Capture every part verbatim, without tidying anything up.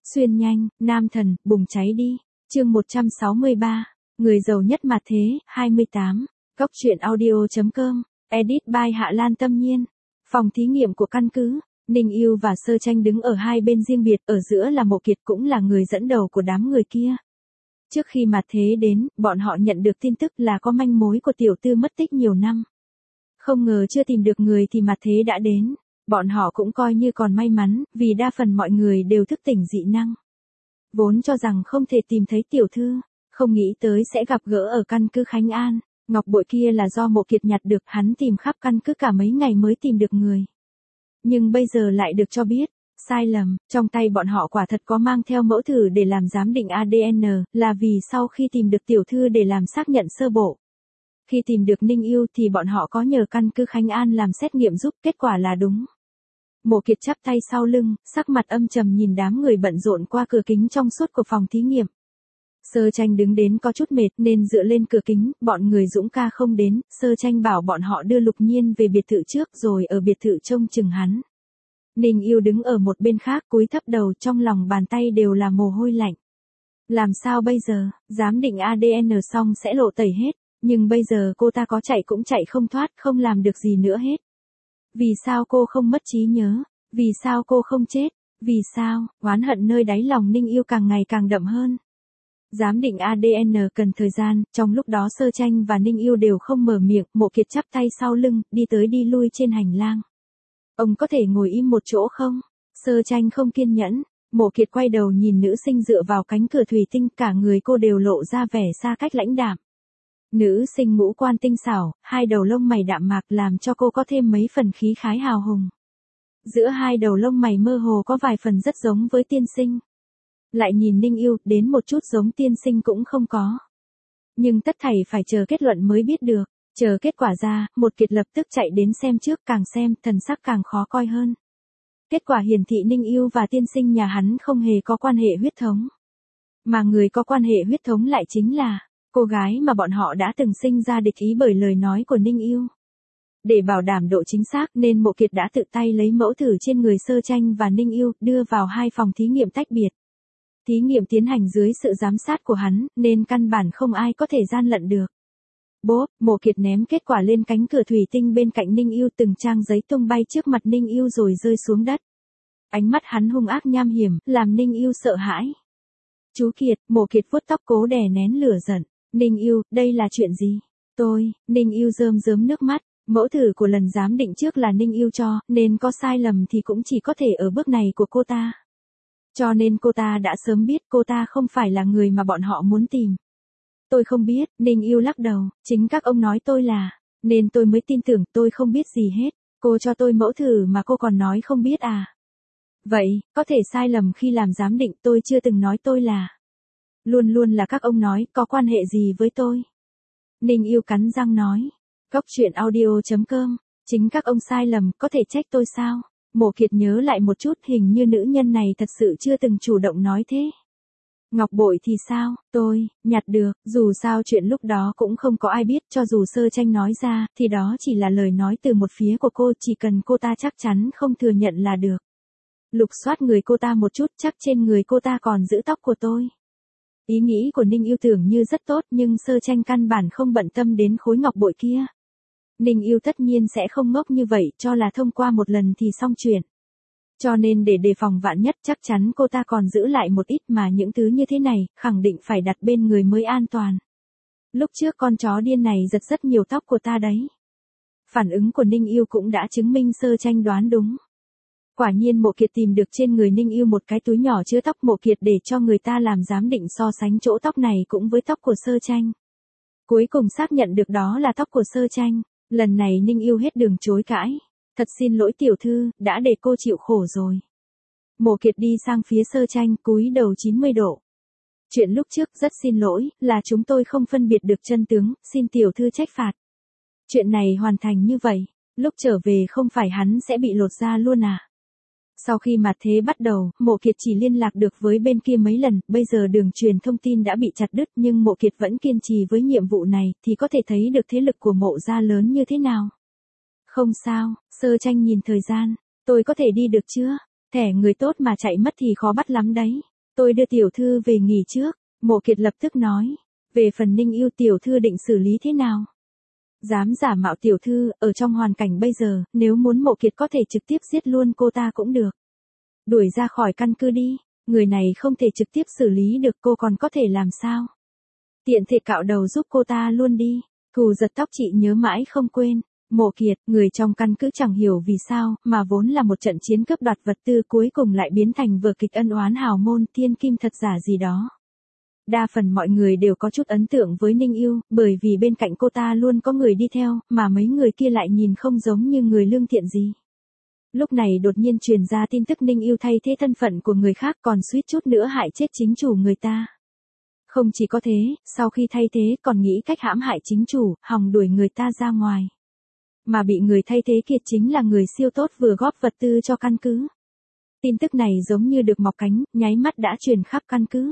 Xuyên nhanh, nam thần, bùng cháy đi. Chương một trăm sáu mươi ba, người giàu nhất mặt thế, hai mươi tám. Góc truyện audio.com, edit by Hạ Lan Tâm Nhiên. Phòng thí nghiệm của căn cứ, Ninh Yêu và Sơ Tranh đứng ở hai bên riêng biệt, ở giữa là Mộ Kiệt cũng là người dẫn đầu của đám người kia. Trước khi mặt thế đến, bọn họ nhận được tin tức là có manh mối của tiểu tư mất tích nhiều năm. Không ngờ chưa tìm được người thì mặt thế đã đến. Bọn họ cũng coi như còn may mắn, vì đa phần mọi người đều thức tỉnh dị năng. Vốn cho rằng không thể tìm thấy tiểu thư, không nghĩ tới sẽ gặp gỡ ở căn cứ Khánh An. Ngọc bội kia là do Mộ Kiệt nhặt được, hắn tìm khắp căn cứ cả mấy ngày mới tìm được người. Nhưng bây giờ lại được cho biết, sai lầm, trong tay bọn họ quả thật có mang theo mẫu thử để làm giám định a đê en, là vì sau khi tìm được tiểu thư để làm xác nhận sơ bộ. Khi tìm được Ninh Yêu thì bọn họ có nhờ căn cứ Khánh An làm xét nghiệm giúp, kết quả là đúng. Mộ Kiệt chắp tay sau lưng, sắc mặt âm trầm nhìn đám người bận rộn qua cửa kính trong suốt của phòng thí nghiệm. Sơ Tranh đứng đến có chút mệt nên dựa lên cửa kính, bọn người Dũng ca không đến, Sơ Tranh bảo bọn họ đưa Lục Nhiên về biệt thự trước rồi ở biệt thự trông chừng hắn. Ninh Yêu đứng ở một bên khác cúi thấp đầu, trong lòng bàn tay đều là mồ hôi lạnh. Làm sao bây giờ, giám định a đê en xong sẽ lộ tẩy hết, nhưng bây giờ cô ta có chạy cũng chạy không thoát, không làm được gì nữa hết. Vì sao cô không mất trí nhớ? Vì sao cô không chết? Vì sao? Oán hận nơi đáy lòng Ninh Yêu càng ngày càng đậm hơn. Giám định a đê en cần thời gian, trong lúc đó Sơ Tranh và Ninh Yêu đều không mở miệng, Mộ Kiệt chắp tay sau lưng, đi tới đi lui trên hành lang. Ông có thể ngồi im một chỗ không? Sơ Tranh không kiên nhẫn, Mộ Kiệt quay đầu nhìn nữ sinh dựa vào cánh cửa thủy tinh, cả người cô đều lộ ra vẻ xa cách lãnh đạm. Nữ sinh ngũ quan tinh xảo, hai đầu lông mày đạm mạc làm cho cô có thêm mấy phần khí khái hào hùng. Giữa hai đầu lông mày mơ hồ có vài phần rất giống với tiên sinh. Lại nhìn Ninh Yêu, đến một chút giống tiên sinh cũng không có. Nhưng tất thảy phải chờ kết luận mới biết được. Chờ kết quả ra, Một Kiệt lập tức chạy đến xem trước, càng xem, thần sắc càng khó coi hơn. Kết quả hiển thị Ninh Yêu và tiên sinh nhà hắn không hề có quan hệ huyết thống. Mà người có quan hệ huyết thống lại chính là cô gái mà bọn họ đã từng sinh ra địch ý bởi lời nói của Ninh Yêu. Để bảo đảm độ chính xác nên Mộ Kiệt đã tự tay lấy mẫu thử trên người Sơ Tranh và Ninh Yêu, đưa vào hai phòng thí nghiệm tách biệt. Thí nghiệm tiến hành dưới sự giám sát của hắn, nên căn bản không ai có thể gian lận được. Bốp, Mộ Kiệt ném kết quả lên cánh cửa thủy tinh bên cạnh Ninh Yêu, từng trang giấy tung bay trước mặt Ninh Yêu rồi rơi xuống đất. Ánh mắt hắn hung ác nham hiểm, làm Ninh Yêu sợ hãi. Chú Kiệt, Mộ Kiệt vuốt tóc cố đè nén lửa giận. Ninh Yêu, đây là chuyện gì? Tôi, Ninh Yêu rơm rớm nước mắt, mẫu thử của lần giám định trước là Ninh Yêu cho, nên có sai lầm thì cũng chỉ có thể ở bước này của cô ta. Cho nên cô ta đã sớm biết cô ta không phải là người mà bọn họ muốn tìm. Tôi không biết, Ninh Yêu lắc đầu, chính các ông nói tôi là, nên tôi mới tin tưởng, tôi không biết gì hết. Cô cho tôi mẫu thử mà cô còn nói không biết à? Vậy, có thể sai lầm khi làm giám định, tôi chưa từng nói tôi là. Luôn luôn là các ông nói, có quan hệ gì với tôi? Ninh Yêu cắn răng nói. Góc truyện audio.com, chính các ông sai lầm, có thể trách tôi sao? Mộ Kiệt nhớ lại một chút, hình như nữ nhân này thật sự chưa từng chủ động nói thế. Ngọc bội thì sao? Tôi, nhặt được, dù sao chuyện lúc đó cũng không có ai biết, cho dù Sơ Tranh nói ra, thì đó chỉ là lời nói từ một phía của cô, chỉ cần cô ta chắc chắn không thừa nhận là được. Lục soát người cô ta một chút, chắc trên người cô ta còn giữ tóc của tôi. Ý nghĩ của Ninh Yêu tưởng như rất tốt, nhưng Sơ Tranh căn bản không bận tâm đến khối ngọc bội kia. Ninh Yêu tất nhiên sẽ không ngốc như vậy, cho là thông qua một lần thì xong chuyện. Cho nên để đề phòng vạn nhất, chắc chắn cô ta còn giữ lại một ít, mà những thứ như thế này, khẳng định phải đặt bên người mới an toàn. Lúc trước con chó điên này giật rất nhiều tóc của ta đấy. Phản ứng của Ninh Yêu cũng đã chứng minh Sơ Tranh đoán đúng. Quả nhiên Mộ Kiệt tìm được trên người Ninh Yêu một cái túi nhỏ chứa tóc. Mộ Kiệt để cho người ta làm giám định so sánh chỗ tóc này cũng với tóc của Sơ Tranh. Cuối cùng xác nhận được đó là tóc của Sơ Tranh. Lần này Ninh Yêu hết đường chối cãi. Thật xin lỗi tiểu thư, đã để cô chịu khổ rồi. Mộ Kiệt đi sang phía Sơ Tranh, cúi đầu chín mươi độ. Chuyện lúc trước rất xin lỗi, là chúng tôi không phân biệt được chân tướng, xin tiểu thư trách phạt. Chuyện này hoàn thành như vậy, lúc trở về không phải hắn sẽ bị lột da luôn à? Sau khi mặt thế bắt đầu, Mộ Kiệt chỉ liên lạc được với bên kia mấy lần, bây giờ đường truyền thông tin đã bị chặt đứt, nhưng Mộ Kiệt vẫn kiên trì với nhiệm vụ này, thì có thể thấy được thế lực của Mộ gia lớn như thế nào. Không sao, Sơ Tranh nhìn thời gian, tôi có thể đi được chưa? Thẻ người tốt mà chạy mất thì khó bắt lắm đấy. Tôi đưa tiểu thư về nghỉ trước, Mộ Kiệt lập tức nói. Về phần Ninh Yêu tiểu thư định xử lý thế nào? Dám giả mạo tiểu thư, ở trong hoàn cảnh bây giờ, nếu muốn Mộ Kiệt có thể trực tiếp giết luôn cô ta cũng được. Đuổi ra khỏi căn cứ đi, người này không thể trực tiếp xử lý được cô còn có thể làm sao? Tiện thể cạo đầu giúp cô ta luôn đi, thù giật tóc chị nhớ mãi không quên. Mộ Kiệt, người trong căn cứ chẳng hiểu vì sao, mà vốn là một trận chiến cướp đoạt vật tư cuối cùng lại biến thành vở kịch ân oán hào môn thiên kim thật giả gì đó. Đa phần mọi người đều có chút ấn tượng với Ninh Yêu, bởi vì bên cạnh cô ta luôn có người đi theo, mà mấy người kia lại nhìn không giống như người lương thiện gì. Lúc này đột nhiên truyền ra tin tức Ninh Yêu thay thế thân phận của người khác còn suýt chút nữa hại chết chính chủ người ta. Không chỉ có thế, sau khi thay thế còn nghĩ cách hãm hại chính chủ, hòng đuổi người ta ra ngoài. Mà bị người thay thế kia chính là người siêu tốt vừa góp vật tư cho căn cứ. Tin tức này giống như được mọc cánh, nháy mắt đã truyền khắp căn cứ.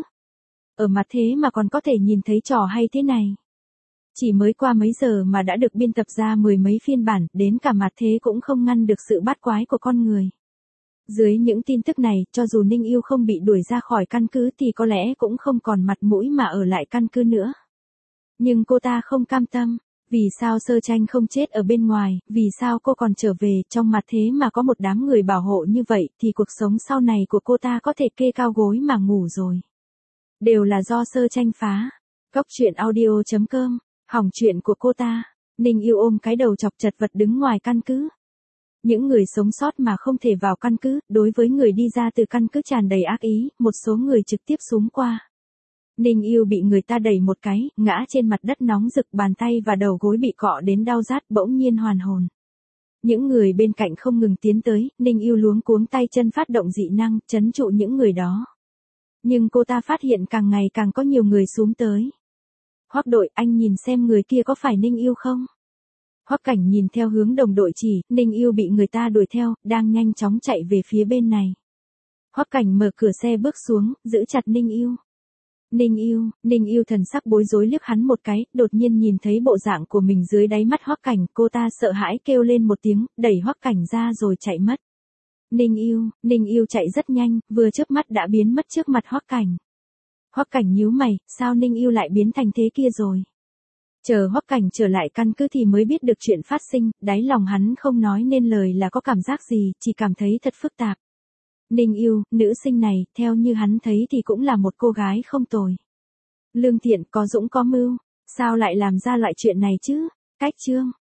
Ở mặt thế mà còn có thể nhìn thấy trò hay thế này. Chỉ mới qua mấy giờ mà đã được biên tập ra mười mấy phiên bản, đến cả mặt thế cũng không ngăn được sự bát quái của con người. Dưới những tin tức này, cho dù Ninh Yêu không bị đuổi ra khỏi căn cứ thì có lẽ cũng không còn mặt mũi mà ở lại căn cứ nữa. Nhưng cô ta không cam tâm. Vì sao Sơ Tranh không chết ở bên ngoài, vì sao cô còn trở về, trong mặt thế mà có một đám người bảo hộ như vậy, thì cuộc sống sau này của cô ta có thể kê cao gối mà ngủ rồi. Đều là do Sơ Tranh phá. Góc truyện audio chấm com, hỏng chuyện của cô ta. Ninh Yêu ôm cái đầu chọc chật vật đứng ngoài căn cứ. Những người sống sót mà không thể vào căn cứ, đối với người đi ra từ căn cứ tràn đầy ác ý, một số người trực tiếp xúm qua. Ninh Yêu bị người ta đẩy một cái, ngã trên mặt đất nóng rực, bàn tay và đầu gối bị cọ đến đau rát, bỗng nhiên hoàn hồn. Những người bên cạnh không ngừng tiến tới, Ninh Yêu luống cuống tay chân phát động dị năng, trấn trụ những người đó. Nhưng cô ta phát hiện càng ngày càng có nhiều người xúm tới. Hoắc đội, anh nhìn xem người kia có phải Ninh Yêu không? Hoắc Cảnh nhìn theo hướng đồng đội chỉ, Ninh Yêu bị người ta đuổi theo, đang nhanh chóng chạy về phía bên này. Hoắc Cảnh mở cửa xe bước xuống, giữ chặt Ninh Yêu. Ninh Yêu, Ninh Yêu thần sắc bối rối liếc hắn một cái, đột nhiên nhìn thấy bộ dạng của mình dưới đáy mắt Hoắc Cảnh, cô ta sợ hãi kêu lên một tiếng, đẩy Hoắc Cảnh ra rồi chạy mất. Ninh Yêu, Ninh Yêu chạy rất nhanh, vừa chớp mắt đã biến mất trước mặt Hoắc Cảnh. Hoắc Cảnh nhíu mày, sao Ninh Yêu lại biến thành thế kia rồi? Chờ Hoắc Cảnh trở lại căn cứ thì mới biết được chuyện phát sinh, đáy lòng hắn không nói nên lời là có cảm giác gì, chỉ cảm thấy thật phức tạp. Ninh Yêu, nữ sinh này, theo như hắn thấy thì cũng là một cô gái không tồi. Lương thiện, có dũng có mưu, sao lại làm ra loại chuyện này chứ? Cách chương.